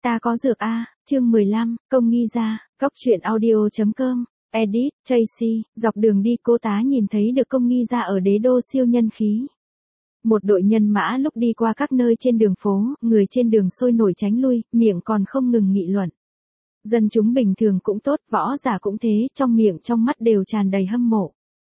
Ta có dược a, chương 15, công nghi gia, góc truyện audio.com, edit, Tracy, dọc đường đi cô tá nhìn thấy được công nghi gia ở đế đô siêu nhân khí. Một đội nhân mã lúc đi qua các nơi trên đường phố, người trên đường sôi nổi tránh lui, miệng còn không ngừng nghị luận. Dân chúng bình thường cũng tốt, võ giả cũng thế, trong miệng trong mắt đều tràn đầy hâm mộ.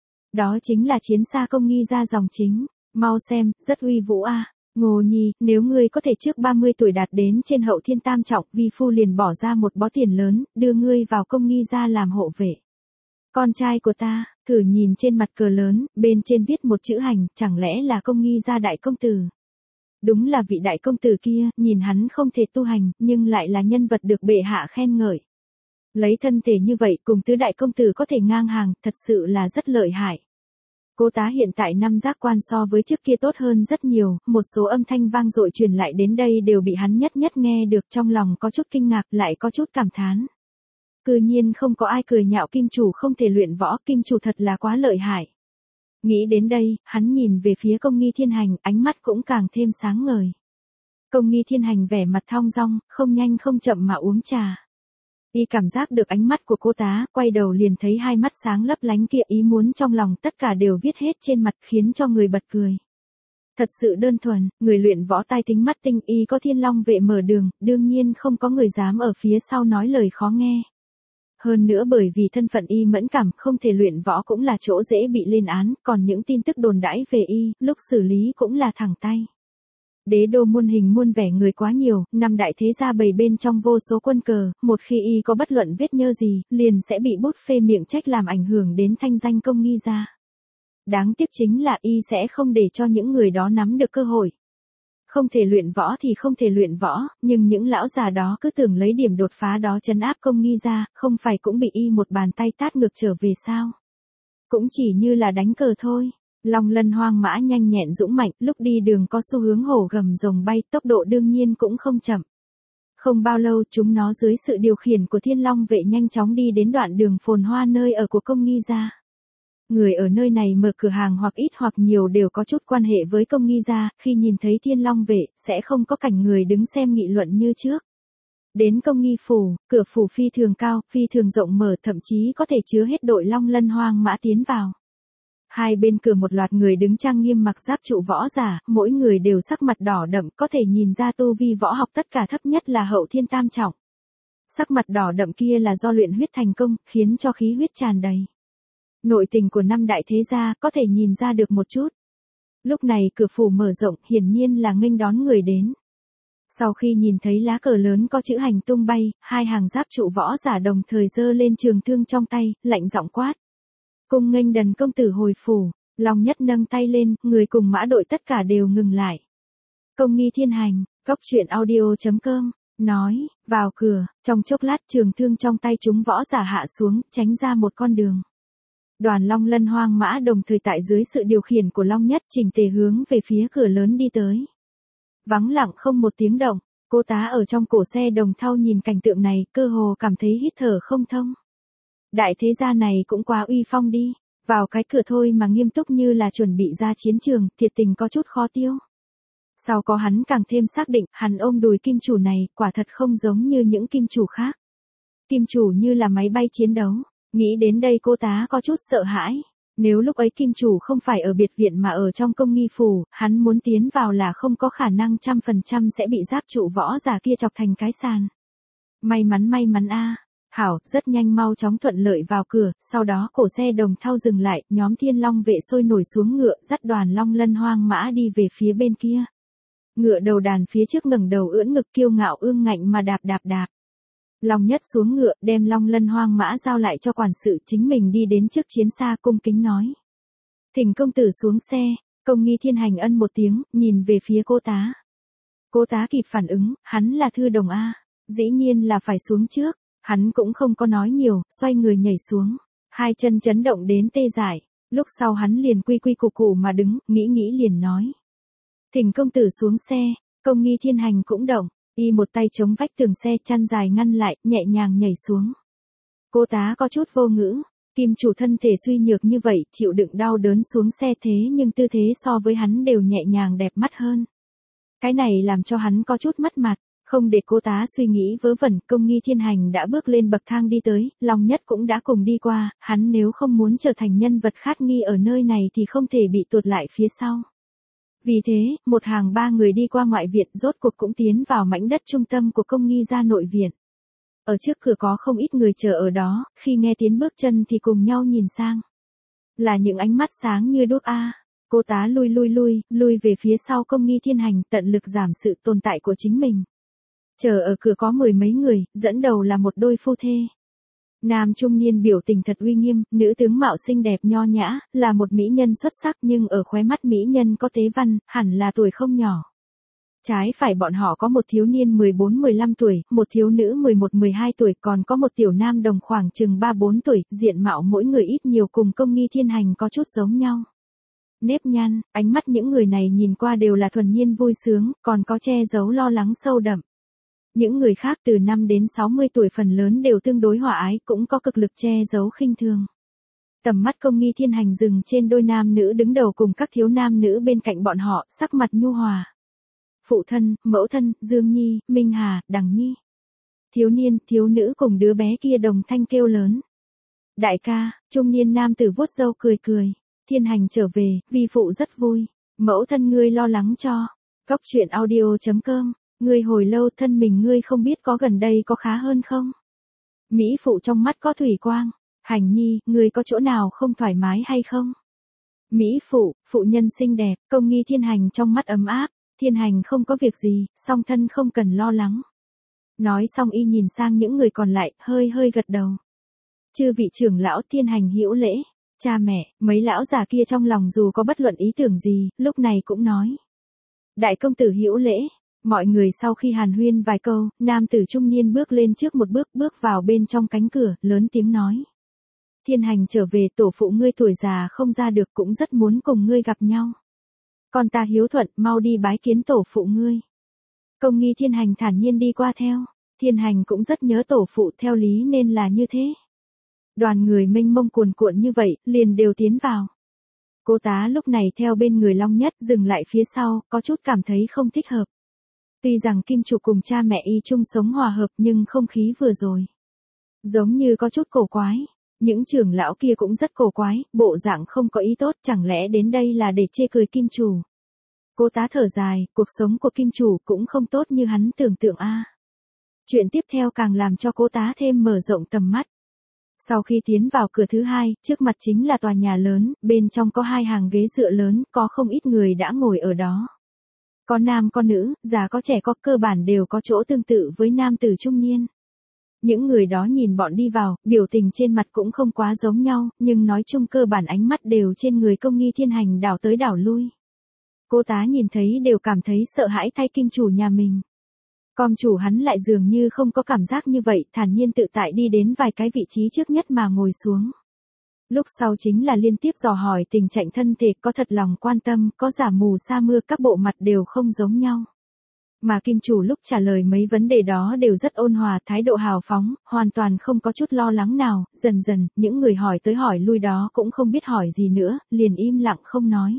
Đó chính là chiến xa công nghi gia dòng chính, mau xem, rất uy vũ a. Ngô Nhi, nếu ngươi có thể trước 30 tuổi đạt đến trên hậu thiên tam trọng, vi phu liền bỏ ra một bó tiền lớn, đưa ngươi vào công nghi gia làm hộ vệ. Con trai của ta, thử nhìn trên mặt cờ lớn, bên trên viết một chữ hành, chẳng lẽ là công nghi gia đại công tử. Đúng là vị đại công tử kia, nhìn hắn không thể tu hành, nhưng lại là nhân vật được bệ hạ khen ngợi. Lấy thân thể như vậy cùng tứ đại công tử có thể ngang hàng, thật sự là rất lợi hại. Cô tá hiện tại năm giác quan so với trước kia tốt hơn rất nhiều, một số âm thanh vang dội truyền lại đến đây đều bị hắn nhất nhất nghe được, trong lòng có chút kinh ngạc lại có chút cảm thán. Cư nhiên không có ai cười nhạo kim chủ không thể luyện võ, kim chủ thật là quá lợi hại. Nghĩ đến đây, hắn nhìn về phía công nghi thiên hành, ánh mắt cũng càng thêm sáng ngời. Công nghi thiên hành vẻ mặt thong dong, không nhanh không chậm mà uống trà. Y cảm giác được ánh mắt của cô tá, quay đầu liền thấy hai mắt sáng lấp lánh kia, ý muốn trong lòng tất cả đều viết hết trên mặt, khiến cho người bật cười. Thật sự đơn thuần, người luyện võ tai tính mắt tinh, y có thiên long vệ mở đường, đương nhiên không có người dám ở phía sau nói lời khó nghe. Hơn nữa bởi vì thân phận y mẫn cảm, không thể luyện võ cũng là chỗ dễ bị lên án, còn những tin tức đồn đãi về y, lúc xử lý cũng là thẳng tay. Đế đô muôn hình muôn vẻ người quá nhiều, năm đại thế gia bầy bên trong vô số quân cờ, một khi y có bất luận vết nhơ gì, liền sẽ bị bút phê miệng trách làm ảnh hưởng đến thanh danh công nghi gia. Đáng tiếc chính là y sẽ không để cho những người đó nắm được cơ hội. Không thể luyện võ thì không thể luyện võ, nhưng những lão già đó cứ tưởng lấy điểm đột phá đó trấn áp công nghi gia, không phải cũng bị y một bàn tay tát ngược trở về sao? Cũng chỉ như là đánh cờ thôi. Long lân hoang mã nhanh nhẹn dũng mạnh, lúc đi đường có xu hướng hổ gầm rồng bay, tốc độ đương nhiên cũng không chậm. Không bao lâu chúng nó dưới sự điều khiển của thiên long vệ nhanh chóng đi đến đoạn đường phồn hoa nơi ở của công nghi gia. Người ở nơi này mở cửa hàng hoặc ít hoặc nhiều đều có chút quan hệ với công nghi gia, khi nhìn thấy thiên long vệ, sẽ không có cảnh người đứng xem nghị luận như trước. Đến công nghi phủ, cửa phủ phi thường cao, phi thường rộng mở, thậm chí có thể chứa hết đội long lân hoang mã tiến vào. Hai bên cửa một loạt người đứng trang nghiêm mặc giáp trụ võ giả, mỗi người đều sắc mặt đỏ đậm, có thể nhìn ra tu vi võ học tất cả thấp nhất là hậu thiên tam trọng. Sắc mặt đỏ đậm kia là do luyện huyết thành công, khiến cho khí huyết tràn đầy. Nội tình của năm đại thế gia có thể nhìn ra được một chút. Lúc này cửa phủ mở rộng, hiển nhiên là nghênh đón người đến. Sau khi nhìn thấy lá cờ lớn có chữ hành tung bay, hai hàng giáp trụ võ giả đồng thời giơ lên trường thương trong tay, lạnh giọng quát. Cung nghênh Đần công tử hồi phủ, Long Nhất nâng tay lên, người cùng mã đội tất cả đều ngừng lại. Công nghi thiên hành, góc truyện audio.com, nói, vào cửa, trong chốc lát trường thương trong tay chúng võ giả hạ xuống, tránh ra một con đường. Đoàn Long Lân hoang mã đồng thời tại dưới sự điều khiển của Long Nhất chỉnh tề hướng về phía cửa lớn đi tới. Vắng lặng không một tiếng động, cô tá ở trong cổ xe đồng thau nhìn cảnh tượng này, cơ hồ cảm thấy hít thở không thông. Đại thế gia này cũng quá uy phong đi, vào cái cửa thôi mà nghiêm túc như là chuẩn bị ra chiến trường, thiệt tình có chút khó tiêu. Sau có hắn càng thêm xác định, hắn ôm đùi kim chủ này, quả thật không giống như những kim chủ khác. Kim chủ như là máy bay chiến đấu, nghĩ đến đây cô tá có chút sợ hãi. Nếu lúc ấy kim chủ không phải ở biệt viện mà ở trong công nghi phủ, hắn muốn tiến vào là không có khả năng 100% sẽ bị giáp trụ võ giả kia chọc thành cái sàn. May mắn a. Hảo, rất nhanh mau chóng thuận lợi vào cửa, sau đó cổ xe đồng thau dừng lại, nhóm thiên long vệ sôi nổi xuống ngựa, dắt đoàn long lân hoang mã đi về phía bên kia. Ngựa đầu đàn phía trước ngẩng đầu ưỡn ngực kiêu ngạo ương ngạnh mà đạp. Long Nhất xuống ngựa, đem long lân hoang mã giao lại cho quản sự, chính mình đi đến trước chiến xa cung kính nói. Thỉnh công tử xuống xe, công nghi thiên hành ân một tiếng, nhìn về phía cô tá. Cô tá kịp phản ứng, hắn là thư đồng A, dĩ nhiên là phải xuống trước. Hắn cũng không có nói nhiều, xoay người nhảy xuống. Hai chân chấn động đến tê dại. Lúc sau hắn liền quy củ củ mà đứng, nghĩ liền nói. Thỉnh công tử xuống xe, công nghi thiên hành cũng động. Y một tay chống vách tường xe chăn dài ngăn lại, nhẹ nhàng nhảy xuống. Cô tá có chút vô ngữ. Kim chủ thân thể suy nhược như vậy, chịu đựng đau đớn xuống xe thế nhưng tư thế so với hắn đều nhẹ nhàng đẹp mắt hơn. Cái này làm cho hắn có chút mất mặt. Không để cô tá suy nghĩ vớ vẩn, Công Nghi Thiên Hành đã bước lên bậc thang đi tới, Long Nhất cũng đã cùng đi qua, hắn nếu không muốn trở thành nhân vật khát nghi ở nơi này thì không thể bị tuột lại phía sau. Vì thế, một hàng ba người đi qua ngoại viện rốt cuộc cũng tiến vào mảnh đất trung tâm của Công Nghi gia nội viện. Ở trước cửa có không ít người chờ ở đó, khi nghe tiếng bước chân thì cùng nhau nhìn sang. Là những ánh mắt sáng như đuốc a. Cô tá lui về phía sau Công Nghi Thiên Hành, tận lực giảm sự tồn tại của chính mình. Chờ ở cửa có mười mấy người, dẫn đầu là một đôi phu thê. Nam trung niên biểu tình thật uy nghiêm, nữ tướng mạo xinh đẹp nho nhã, là một mỹ nhân xuất sắc nhưng ở khóe mắt mỹ nhân có tế văn, hẳn là tuổi không nhỏ. Trái phải bọn họ có một thiếu niên 14-15 tuổi, một thiếu nữ 11-12 tuổi, còn có một tiểu nam đồng khoảng chừng 3-4 tuổi, diện mạo mỗi người ít nhiều cùng Công Nghi Thiên Hành có chút giống nhau. Nếp nhăn, ánh mắt những người này nhìn qua đều là thuần nhiên vui sướng, còn có che giấu lo lắng sâu đậm. Những người khác từ 5 đến 60 tuổi phần lớn đều tương đối hòa ái, cũng có cực lực che giấu khinh thường. Tầm mắt Công Nghi Thiên Hành dừng trên đôi nam nữ đứng đầu cùng các thiếu nam nữ bên cạnh bọn họ, sắc mặt nhu hòa. Phụ thân, mẫu thân, Dương Nhi, Minh Hà, Đằng Nhi. Thiếu niên, thiếu nữ cùng đứa bé kia đồng thanh kêu lớn. Đại ca, trung niên nam tử vuốt râu cười cười. Thiên Hành trở về, vi phụ rất vui. Mẫu thân ngươi lo lắng cho. Góc truyện audio.com. Ngươi hồi lâu thân mình ngươi không biết có gần đây có khá hơn không? Mỹ phụ trong mắt có thủy quang. Hành nhi, ngươi có chỗ nào không thoải mái hay không? Mỹ phụ, phụ nhân xinh đẹp, Công Nghi Thiên Hành trong mắt ấm áp. Thiên Hành không có việc gì, song thân không cần lo lắng. Nói xong y nhìn sang những người còn lại, hơi gật đầu. Chư vị trưởng lão Thiên Hành hữu lễ. Cha mẹ, mấy lão già kia trong lòng dù có bất luận ý tưởng gì, lúc này cũng nói. Đại công tử hữu lễ. Mọi người sau khi hàn huyên vài câu, nam tử trung niên bước lên trước một bước vào bên trong cánh cửa, lớn tiếng nói. Thiên Hành trở về, tổ phụ ngươi tuổi già không ra được, cũng rất muốn cùng ngươi gặp nhau. Con ta hiếu thuận, mau đi bái kiến tổ phụ ngươi. Công Nghi Thiên Hành thản nhiên đi qua theo. Thiên Hành cũng rất nhớ tổ phụ, theo lý nên là như thế. Đoàn người mênh mông cuồn cuộn như vậy, liền đều tiến vào. Cô tá lúc này theo bên người Long Nhất, dừng lại phía sau, có chút cảm thấy không thích hợp. Tuy rằng Kim Chủ cùng cha mẹ y chung sống hòa hợp nhưng không khí vừa rồi. Giống như có chút cổ quái. Những trưởng lão kia cũng rất cổ quái, bộ dạng không có ý tốt, chẳng lẽ đến đây là để chê cười Kim Chủ. Cô tá thở dài, cuộc sống của Kim Chủ cũng không tốt như hắn tưởng tượng a. Chuyện tiếp theo càng làm cho cô tá thêm mở rộng tầm mắt. Sau khi tiến vào cửa thứ hai, trước mặt chính là tòa nhà lớn, bên trong có hai hàng ghế dựa lớn, có không ít người đã ngồi ở đó. Có nam có nữ, già có trẻ, có cơ bản đều có chỗ tương tự với nam tử trung niên. Những người đó nhìn bọn đi vào, biểu tình trên mặt cũng không quá giống nhau, nhưng nói chung cơ bản ánh mắt đều trên người Công Nghi Thiên Hành đảo tới đảo lui. Cô tá nhìn thấy đều cảm thấy sợ hãi thay Kim Chủ nhà mình. Com chủ hắn lại dường như không có cảm giác như vậy, thản nhiên tự tại đi đến vài cái vị trí trước nhất mà ngồi xuống. Lúc sau chính là liên tiếp dò hỏi tình trạng thân thể, có thật lòng quan tâm, có giả mù sa mưa, các bộ mặt đều không giống nhau. Mà Kim Chủ lúc trả lời mấy vấn đề đó đều rất ôn hòa, thái độ hào phóng, hoàn toàn không có chút lo lắng nào, dần dần, những người hỏi tới hỏi lui đó cũng không biết hỏi gì nữa, liền im lặng không nói.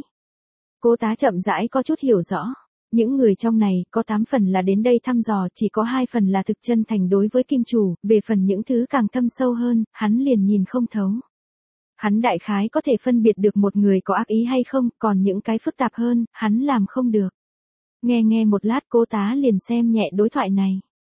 Cô tá chậm rãi có chút hiểu rõ. Những người trong này, có 8 phần là đến đây thăm dò, chỉ có 2 phần là thực chân thành đối với Kim Chủ, về phần những thứ càng thâm sâu hơn, hắn liền nhìn không thấu. Hắn đại khái có thể phân biệt được một người có ác ý hay không, còn những cái phức tạp hơn, hắn làm không được. Nghe một lát cô tá liền xem nhẹ đối thoại này.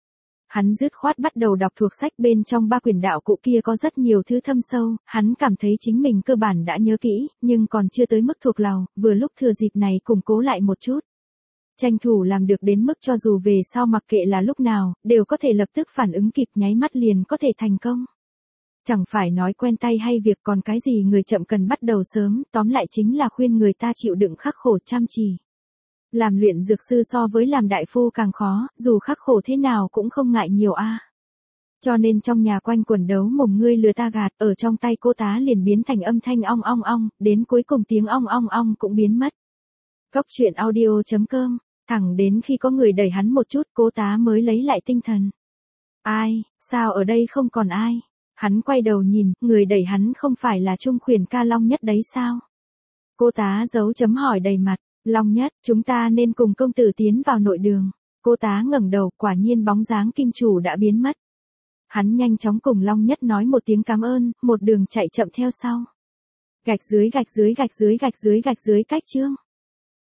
Hắn dứt khoát bắt đầu đọc thuộc sách, bên trong 3 quyển đạo cụ kia có rất nhiều thứ thâm sâu, hắn cảm thấy chính mình cơ bản đã nhớ kỹ, nhưng còn chưa tới mức thuộc lòng, vừa lúc thừa dịp này củng cố lại một chút. Tranh thủ làm được đến mức cho dù về sau mặc kệ là lúc nào, đều có thể lập tức phản ứng kịp, nháy mắt liền có thể thành công. Chẳng phải nói quen tay hay việc, còn cái gì người chậm cần bắt đầu sớm, tóm lại chính là khuyên người ta chịu đựng khắc khổ chăm chỉ. Làm luyện dược sư so với làm đại phu càng khó, dù khắc khổ thế nào cũng không ngại nhiều a. Cho nên trong nhà quanh quẩn đấu mồm ngươi lừa ta gạt, ở trong tay cô tá liền biến thành âm thanh ong ong ong, đến cuối cùng tiếng ong ong ong cũng biến mất. Góc truyện audio.com, thẳng đến khi có người đẩy hắn một chút, cô tá mới lấy lại tinh thần. Ai, sao ở đây không còn ai? Hắn quay đầu nhìn, người đẩy hắn không phải là Trung Khuyển ca Long Nhất đấy sao? Cô tá giấu chấm hỏi đầy mặt. Long Nhất, chúng ta nên cùng công tử tiến vào nội đường. Cô tá ngẩng đầu, quả nhiên bóng dáng kim chủ đã biến mất. Hắn nhanh chóng cùng Long Nhất nói một tiếng cảm ơn, một đường chạy chậm theo sau. Gạch dưới gạch dưới gạch dưới gạch dưới gạch dưới cách chương.